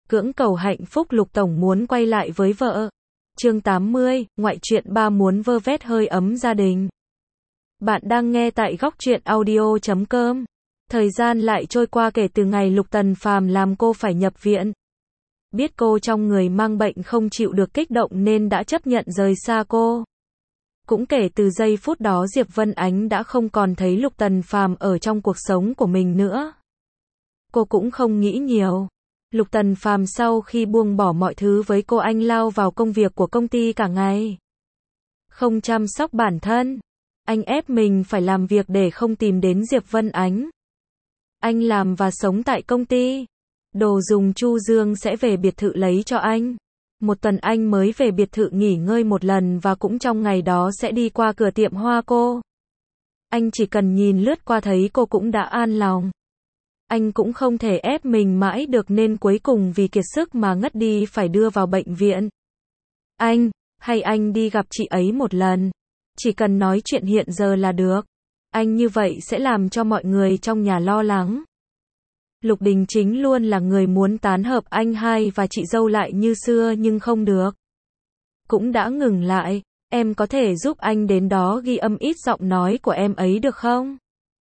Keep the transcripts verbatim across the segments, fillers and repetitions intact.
Cưỡng cầu hạnh phúc Lục Tổng muốn quay lại với vợ. Chương tám mươi, ngoại truyện ba muốn vơ vét hơi ấm gia đình. Bạn đang nghe tại góc truyện audio chấm com. Thời gian lại trôi qua kể từ ngày Lục Tần Phàm làm cô phải nhập viện. Biết cô trong người mang bệnh không chịu được kích động nên đã chấp nhận rời xa cô. Cũng kể từ giây phút đó Diệp Vân Ánh đã không còn thấy Lục Tần Phàm ở trong cuộc sống của mình nữa. Cô cũng không nghĩ nhiều. Lục Tần Phàm sau khi buông bỏ mọi thứ với cô, anh lao vào công việc của công ty cả ngày. Không chăm sóc bản thân. Anh ép mình phải làm việc để không tìm đến Diệp Vân Ánh. Anh làm và sống tại công ty. Đồ dùng Chu Dương sẽ về biệt thự lấy cho anh. Một tuần anh mới về biệt thự nghỉ ngơi một lần và cũng trong ngày đó sẽ đi qua cửa tiệm hoa cô. Anh chỉ cần nhìn lướt qua thấy cô cũng đã an lòng. Anh cũng không thể ép mình mãi được nên cuối cùng vì kiệt sức mà ngất đi phải đưa vào bệnh viện. Anh, hay anh đi gặp chị ấy một lần. Chỉ cần nói chuyện hiện giờ là được. Anh như vậy sẽ làm cho mọi người trong nhà lo lắng. Lục Đình Chính luôn là người muốn tán hợp anh hai và chị dâu lại như xưa nhưng không được. Cũng đã ngừng lại, em có thể giúp anh đến đó ghi âm ít giọng nói của em ấy được không?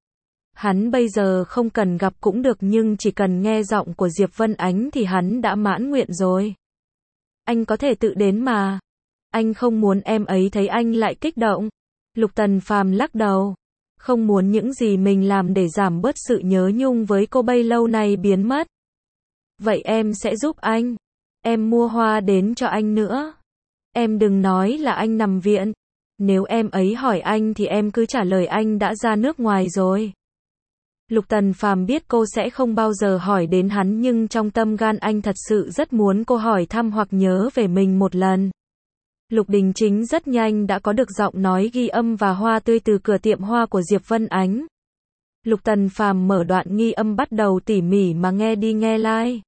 Hắn bây giờ không cần gặp cũng được nhưng chỉ cần nghe giọng của Diệp Vân Ánh thì hắn đã mãn nguyện rồi. Anh có thể tự đến mà. Anh không muốn em ấy thấy anh lại kích động. Lục Tần Phàm lắc đầu. Không muốn những gì mình làm để giảm bớt sự nhớ nhung với cô bấy lâu nay biến mất. Vậy em sẽ giúp anh. Em mua hoa đến cho anh nữa. Em đừng nói là anh nằm viện. Nếu em ấy hỏi anh thì em cứ trả lời anh đã ra nước ngoài rồi. Lục Tần Phàm biết cô sẽ không bao giờ hỏi đến hắn nhưng trong tâm gan anh thật sự rất muốn cô hỏi thăm hoặc nhớ về mình một lần. Lục Đình Chính rất nhanh đã có được giọng nói ghi âm và hoa tươi từ cửa tiệm hoa của Diệp Vân Ánh. Lục Tần Phàm mở đoạn ghi âm bắt đầu tỉ mỉ mà nghe đi nghe lại.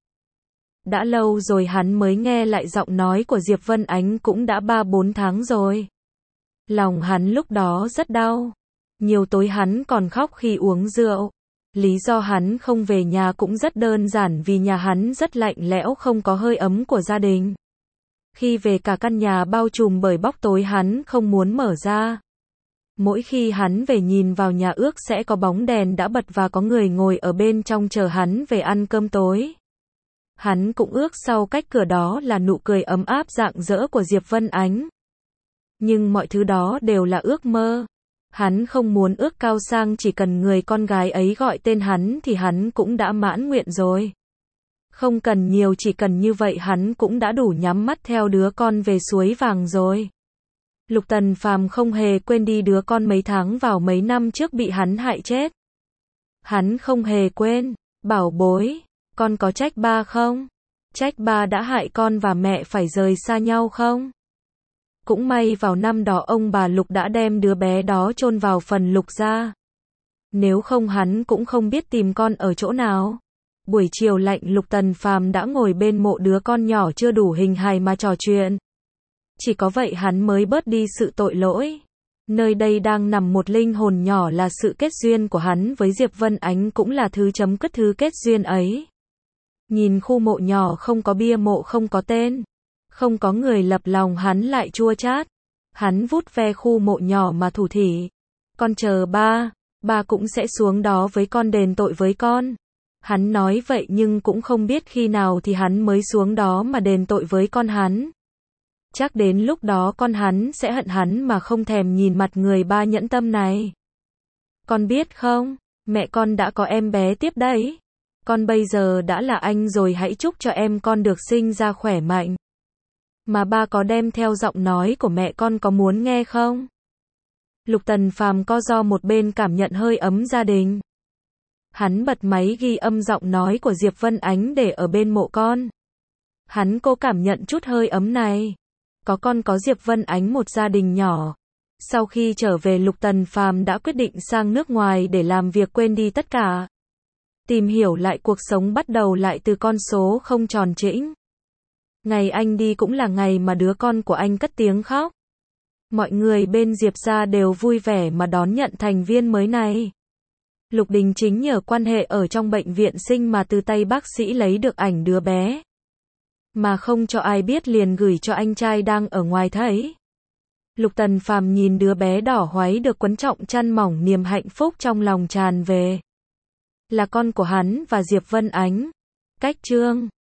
Đã lâu rồi hắn mới nghe lại giọng nói của Diệp Vân Ánh, cũng đã ba bốn tháng rồi. Lòng hắn lúc đó rất đau. Nhiều tối hắn còn khóc khi uống rượu. Lý do hắn không về nhà cũng rất đơn giản vì nhà hắn rất lạnh lẽo, không có hơi ấm của gia đình. Khi về cả căn nhà bao trùm bởi bóng tối, hắn không muốn mở ra. Mỗi khi hắn về nhìn vào nhà ước sẽ có bóng đèn đã bật và có người ngồi ở bên trong chờ hắn về ăn cơm tối. Hắn cũng ước sau cách cửa đó là nụ cười ấm áp rạng rỡ của Diệp Vân Ánh. Nhưng mọi thứ đó đều là ước mơ. Hắn không muốn ước cao sang, chỉ cần người con gái ấy gọi tên hắn thì hắn cũng đã mãn nguyện rồi. Không cần nhiều, chỉ cần như vậy hắn cũng đã đủ nhắm mắt theo đứa con về suối vàng rồi. Lục Tần Phàm không hề quên đi đứa con mấy tháng vào mấy năm trước bị hắn hại chết. Hắn không hề quên. Bảo bối, con có trách ba không? Trách ba đã hại con và mẹ phải rời xa nhau không? Cũng may vào năm đó ông bà Lục đã đem đứa bé đó chôn vào phần Lục gia. Nếu không hắn cũng không biết tìm con ở chỗ nào. Buổi chiều lạnh, Lục Tần Phàm đã ngồi bên mộ đứa con nhỏ chưa đủ hình hài mà trò chuyện. Chỉ có vậy hắn mới bớt đi sự tội lỗi. Nơi đây đang nằm một linh hồn nhỏ, là sự kết duyên của hắn với Diệp Vân Ánh, cũng là thứ chấm dứt thứ kết duyên ấy. Nhìn khu mộ nhỏ không có bia mộ, không có tên, không có người lập, lòng hắn lại chua chát. Hắn vuốt ve khu mộ nhỏ mà thủ thỉ. Con chờ ba, ba cũng sẽ xuống đó với con đền tội với con. Hắn nói vậy nhưng cũng không biết khi nào thì hắn mới xuống đó mà đền tội với con hắn. Chắc đến lúc đó con hắn sẽ hận hắn mà không thèm nhìn mặt người ba nhẫn tâm này. Con biết không, mẹ con đã có em bé tiếp đấy. Con bây giờ đã là anh rồi, hãy chúc cho em con được sinh ra khỏe mạnh. Mà ba có đem theo giọng nói của mẹ con, có muốn nghe không? Lục Tần Phàm co ro một bên cảm nhận hơi ấm gia đình. Hắn bật máy ghi âm giọng nói của Diệp Vân Ánh để ở bên mộ con. Hắn cố cảm nhận chút hơi ấm này. Có con có Diệp Vân Ánh, một gia đình nhỏ. Sau khi trở về, Lục Tần Phàm đã quyết định sang nước ngoài để làm việc, quên đi tất cả. Tìm hiểu lại cuộc sống, bắt đầu lại từ con số không tròn trĩnh. Ngày anh đi cũng là ngày mà đứa con của anh cất tiếng khóc. Mọi người bên Diệp gia đều vui vẻ mà đón nhận thành viên mới này. Lục Đình Chính nhờ quan hệ ở trong bệnh viện sinh mà từ tay bác sĩ lấy được ảnh đứa bé. mà không cho ai biết liền gửi cho anh trai đang ở ngoài thấy. Lục Tần Phàm nhìn đứa bé đỏ hoáy được quấn trọng chăn mỏng, niềm hạnh phúc trong lòng tràn về. Là con của hắn và Diệp Vân Ánh. Cách chương